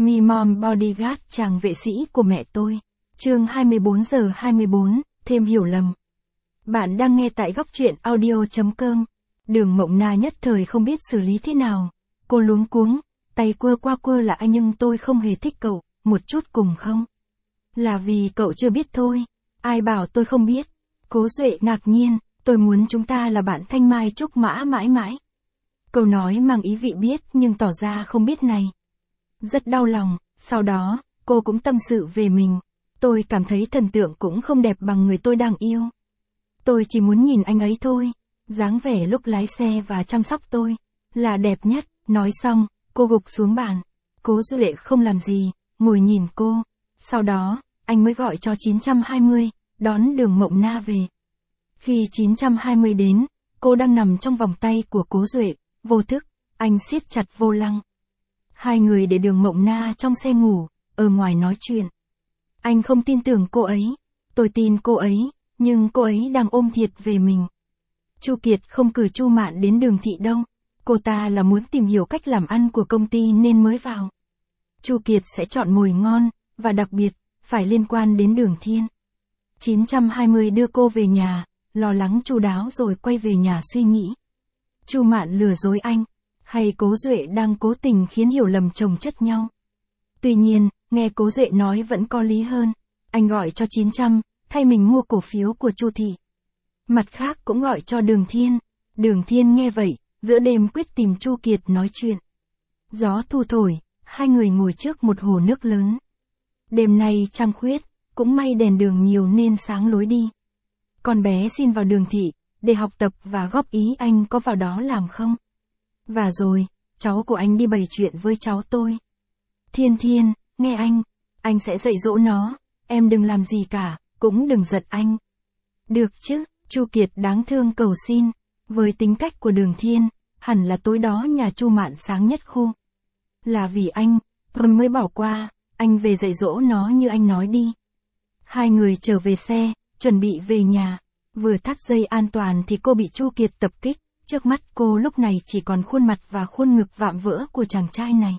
Me Mom Bodyguard chàng vệ sĩ của mẹ tôi. Chương 24 giờ 24, thêm hiểu lầm. Bạn đang nghe tại góc truyện audio.com. Đường Mộng Na nhất thời không biết xử lý thế nào. Cô luống cuống, tay quơ qua quơ là anh nhưng tôi không hề thích cậu, một chút cùng không. Là vì cậu chưa biết thôi. Ai bảo tôi không biết. Cố Duệ ngạc nhiên, tôi muốn chúng ta là bạn thanh mai trúc mã mãi mãi. Câu nói mang ý vị biết nhưng tỏ ra không biết này. Rất đau lòng, sau đó, cô cũng tâm sự về mình. Tôi cảm thấy thần tượng cũng không đẹp bằng người tôi đang yêu. Tôi chỉ muốn nhìn anh ấy thôi. Dáng vẻ lúc lái xe và chăm sóc tôi là đẹp nhất. Nói xong, cô gục xuống bàn. Cố Duệ không làm gì, ngồi nhìn cô. Sau đó, anh mới gọi cho 920, đón Đường Mộng Na về. Khi 920 đến, cô đang nằm trong vòng tay của Cố Duệ, vô thức, anh siết chặt vô lăng. Hai người để Đường Mộng Na trong xe ngủ, ở ngoài nói chuyện. Anh không tin tưởng cô ấy, tôi tin cô ấy, nhưng cô ấy đang ôm thiệt về mình. Chu Kiệt không cử Chu Mạn đến Đường Thị đâu, cô ta là muốn tìm hiểu cách làm ăn của công ty nên mới vào. Chu Kiệt sẽ chọn mồi ngon, và đặc biệt, phải liên quan đến Đường Thiên. 920 đưa cô về nhà, lo lắng chu đáo rồi quay về nhà suy nghĩ. Chu Mạn lừa dối anh, hay Cố Duệ đang cố tình khiến hiểu lầm chồng chất nhau. Tuy nhiên, nghe Cố Duệ nói vẫn có lý hơn. Anh gọi cho 900, thay mình mua cổ phiếu của Chu Thị. Mặt khác cũng gọi cho Đường Thiên. Đường Thiên nghe vậy, giữa đêm quyết tìm Chu Kiệt nói chuyện. Gió thu thổi, hai người ngồi trước một hồ nước lớn. Đêm nay trăng khuyết, cũng may đèn đường nhiều nên sáng lối đi. Con bé xin vào Đường Thị, để học tập và góp ý anh có vào đó làm không? Và rồi, cháu của anh đi bày chuyện với cháu tôi. Thiên Thiên, nghe anh sẽ dạy dỗ nó, em đừng làm gì cả, cũng đừng giận anh. Được chứ, Chu Kiệt đáng thương cầu xin, với tính cách của Đường Thiên, hẳn là tối đó nhà Chu Mạn sáng nhất khu. Là vì anh, tôi mới bỏ qua, anh về dạy dỗ nó như anh nói đi. Hai người trở về xe, chuẩn bị về nhà, vừa thắt dây an toàn thì cô bị Chu Kiệt tập kích, trước mắt cô lúc này chỉ còn khuôn mặt và khuôn ngực vạm vỡ của chàng trai này.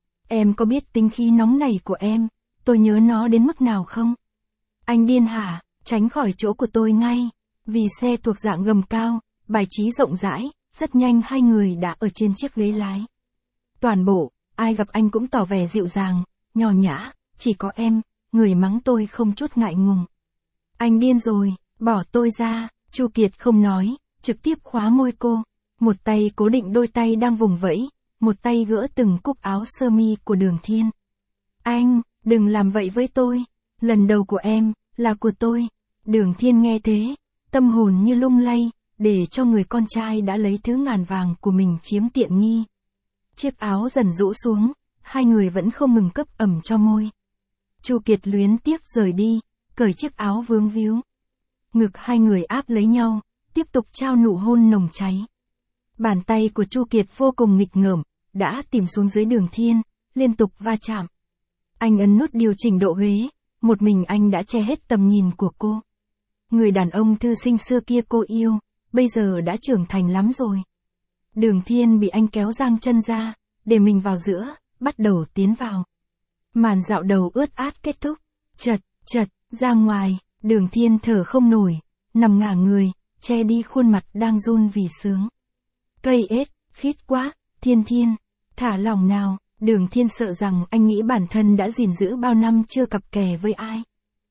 Em có biết tính khí nóng này của em, tôi nhớ nó đến mức nào không? Anh điên hả, tránh khỏi chỗ của tôi ngay, vì xe thuộc dạng gầm cao, bài trí rộng rãi, rất nhanh hai người đã ở trên chiếc ghế lái. Toàn bộ, ai gặp anh cũng tỏ vẻ dịu dàng, nho nhã, chỉ có em, người mắng tôi không chút ngại ngùng. Anh điên rồi, bỏ tôi ra, Chu Kiệt không nói, trực tiếp khóa môi cô, một tay cố định đôi tay đang vùng vẫy, một tay gỡ từng cúc áo sơ mi của Đường Thiên. Anh, đừng làm vậy với tôi, lần đầu của em, là của tôi. Đường Thiên nghe thế, tâm hồn như lung lay, để cho người con trai đã lấy thứ ngàn vàng của mình chiếm tiện nghi. Chiếc áo dần rũ xuống, hai người vẫn không ngừng cấp ẩm cho môi. Chu Kiệt luyến tiếc rời đi, cởi chiếc áo vướng víu. Ngực hai người áp lấy nhau, tiếp tục trao nụ hôn nồng cháy. Bàn tay của Chu Kiệt vô cùng nghịch ngợm, đã tìm xuống dưới Đường Thiên, liên tục va chạm. Anh ấn nút điều chỉnh độ ghế, một mình anh đã che hết tầm nhìn của cô. Người đàn ông thư sinh xưa kia cô yêu, bây giờ đã trưởng thành lắm rồi. Đường Thiên bị anh kéo giang chân ra, để mình vào giữa, bắt đầu tiến vào. Màn dạo đầu ướt át kết thúc, chật, ra ngoài, Đường Thiên thở không nổi, nằm ngả người, che đi khuôn mặt đang run vì sướng. Cây ếch, khít quá, Thiên, thả lỏng nào, Đường Thiên sợ rằng anh nghĩ bản thân đã gìn giữ bao năm chưa cặp kè với ai.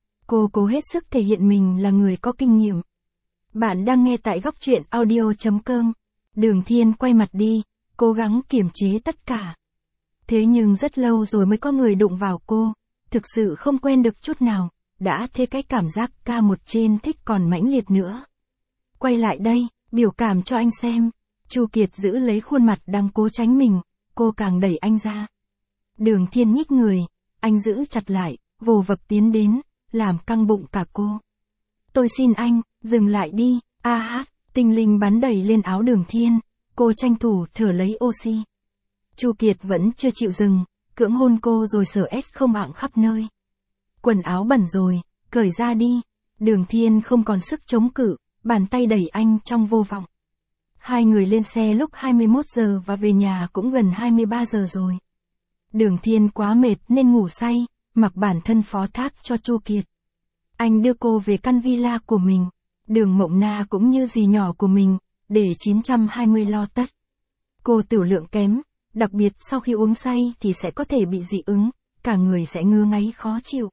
Cô cố hết sức thể hiện mình là người có kinh nghiệm. Bạn đang nghe tại góc truyện audio.com. Đường Thiên quay mặt đi, cố gắng kiềm chế tất cả. Thế nhưng rất lâu rồi mới có người đụng vào cô, thực sự không quen được chút nào, đã thế cái cảm giác ca một trên thích còn mãnh liệt nữa. Quay lại đây, biểu cảm cho anh xem. Chu Kiệt giữ lấy khuôn mặt đang cố tránh mình, cô càng đẩy anh ra. Đường Thiên nhích người, anh giữ chặt lại, vồ vập tiến đến, làm căng bụng cả cô. Tôi xin anh, dừng lại đi, tinh linh bắn đầy lên áo Đường Thiên, cô tranh thủ thở lấy oxy. Chu Kiệt vẫn chưa chịu dừng, cưỡng hôn cô rồi sờ không ạng khắp nơi. Quần áo bẩn rồi, cởi ra đi. Đường Thiên không còn sức chống cự, bàn tay đẩy anh trong vô vọng. Hai người lên xe lúc 21 giờ và về nhà cũng gần 23 giờ rồi. Đường Thiên quá mệt nên ngủ say, mặc bản thân phó thác cho Chu Kiệt. Anh đưa cô về căn villa của mình. Đường Mộng Na cũng như dì nhỏ của mình, để 920 lo tất. Cô tiểu lượng kém, đặc biệt sau khi uống say thì sẽ có thể bị dị ứng, cả người sẽ ngứa ngáy khó chịu.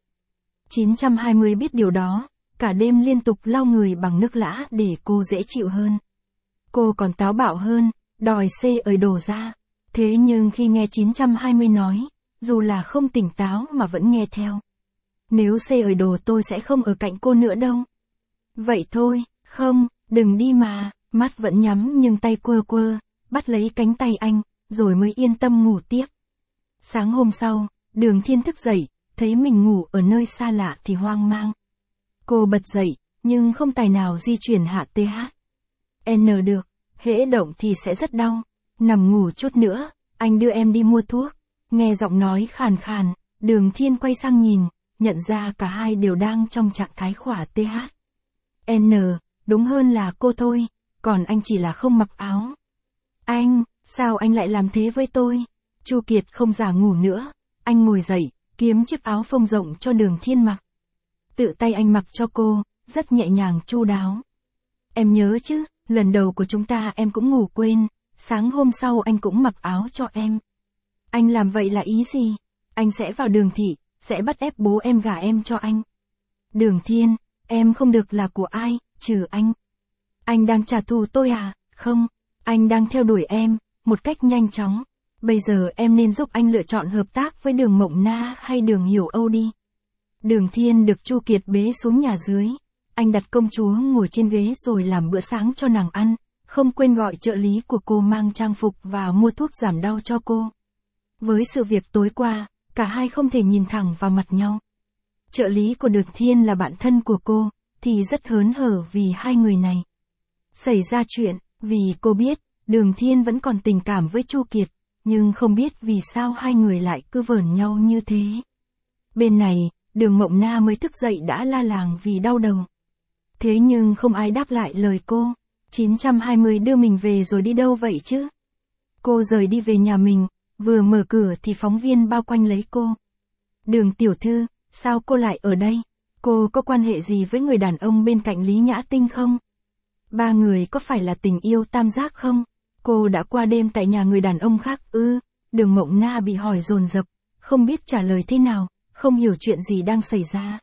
920 biết điều đó, cả đêm liên tục lau người bằng nước lã để cô dễ chịu hơn. Cô còn táo bạo hơn, đòi xê ời đồ ra. Thế nhưng khi nghe 920 nói, dù là không tỉnh táo mà vẫn nghe theo. Nếu xê ời đồ tôi sẽ không ở cạnh cô nữa đâu. Vậy thôi, không, đừng đi mà, mắt vẫn nhắm nhưng tay quơ quơ, bắt lấy cánh tay anh, rồi mới yên tâm ngủ tiếp. Sáng hôm sau, Đường Thiên thức dậy, thấy mình ngủ ở nơi xa lạ thì hoang mang. Cô bật dậy, nhưng không tài nào di chuyển hạ TH. N được, hễ động thì sẽ rất đau. Nằm ngủ chút nữa, anh đưa em đi mua thuốc. Nghe giọng nói khàn khàn, Đường Thiên quay sang nhìn, nhận ra cả hai đều đang trong trạng thái khỏa TH. N, đúng hơn là cô thôi, còn anh chỉ là không mặc áo. Anh, sao anh lại làm thế với tôi? Chu Kiệt không giả ngủ nữa, anh ngồi dậy, kiếm chiếc áo phông rộng cho Đường Thiên mặc. Tự tay anh mặc cho cô, rất nhẹ nhàng chu đáo. Em nhớ chứ, lần đầu của chúng ta em cũng ngủ quên, sáng hôm sau anh cũng mặc áo cho em. Anh làm vậy là ý gì? Anh sẽ vào Đường thị, sẽ bắt ép bố em gả em cho anh. Đường Thiên, em không được là của ai, trừ anh. Anh đang trả thù tôi à? Không, anh đang theo đuổi em, một cách nhanh chóng. Bây giờ em nên giúp anh lựa chọn hợp tác với Đường Mộng Na hay Đường Hiểu Âu đi. Đường Thiên được Chu Kiệt bế xuống nhà dưới. Anh đặt công chúa ngồi trên ghế rồi làm bữa sáng cho nàng ăn, không quên gọi trợ lý của cô mang trang phục và mua thuốc giảm đau cho cô. Với sự việc tối qua, cả hai không thể nhìn thẳng vào mặt nhau. Trợ lý của Đường Thiên là bạn thân của cô, thì rất hớn hở vì hai người này xảy ra chuyện, vì cô biết, Đường Thiên vẫn còn tình cảm với Chu Kiệt, nhưng không biết vì sao hai người lại cứ vờn nhau như thế. Bên này, Đường Mộng Na mới thức dậy đã la làng vì đau đầu. Thế nhưng không ai đáp lại lời cô. 920 đưa mình về rồi đi đâu vậy chứ? Cô rời đi về nhà mình, vừa mở cửa thì phóng viên bao quanh lấy cô. Đường tiểu thư, sao cô lại ở đây? Cô có quan hệ gì với người đàn ông bên cạnh Lý Nhã Tinh không? Ba người có phải là tình yêu tam giác không? Cô đã qua đêm tại nhà người đàn ông khác ư? Đường Mộng Na bị hỏi dồn dập, không biết trả lời thế nào, không hiểu chuyện gì đang xảy ra.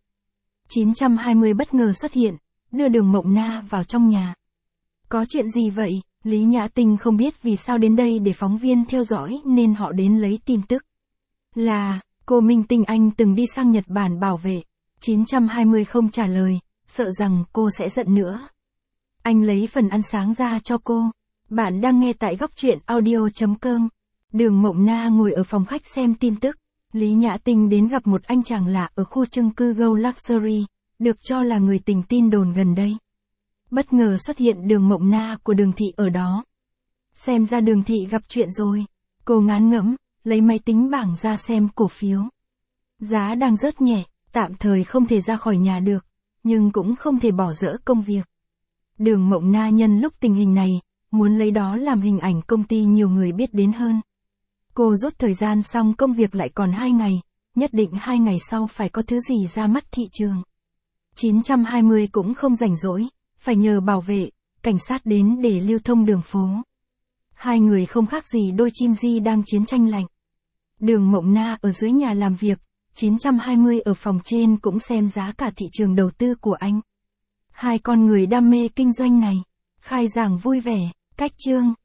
920 bất ngờ xuất hiện, đưa Đường Mộng Na vào trong nhà. Có chuyện gì vậy? Lý Nhã Tinh không biết vì sao đến đây để phóng viên theo dõi nên họ đến lấy tin tức. Là, cô Minh Tinh Anh từng đi sang Nhật Bản bảo vệ. 920 không trả lời, sợ rằng cô sẽ giận nữa. Anh lấy phần ăn sáng ra cho cô. Bạn đang nghe tại góc truyện audio.com. Đường Mộng Na ngồi ở phòng khách xem tin tức. Lý Nhã Tinh đến gặp một anh chàng lạ ở khu chung cư Go Luxury, được cho là người tình tin đồn gần đây. Bất ngờ xuất hiện Đường Mộng Na của Đường thị ở đó. Xem ra Đường thị gặp chuyện rồi. Cô ngán ngẩm, lấy máy tính bảng ra xem cổ phiếu. Giá đang rớt nhẹ, tạm thời không thể ra khỏi nhà được, nhưng cũng không thể bỏ dỡ công việc. Đường Mộng Na nhân lúc tình hình này, muốn lấy đó làm hình ảnh công ty nhiều người biết đến hơn. Cô rút thời gian xong công việc lại còn 2 ngày, nhất định 2 ngày sau phải có thứ gì ra mắt thị trường. 920 cũng không rảnh rỗi, phải nhờ bảo vệ, cảnh sát đến để lưu thông đường phố. Hai người không khác gì đôi chim di đang chiến tranh lạnh. Đường Mộng Na ở dưới nhà làm việc, 920 ở phòng trên cũng xem giá cả thị trường đầu tư của anh. Hai con người đam mê kinh doanh này, khai giảng vui vẻ, cách chương.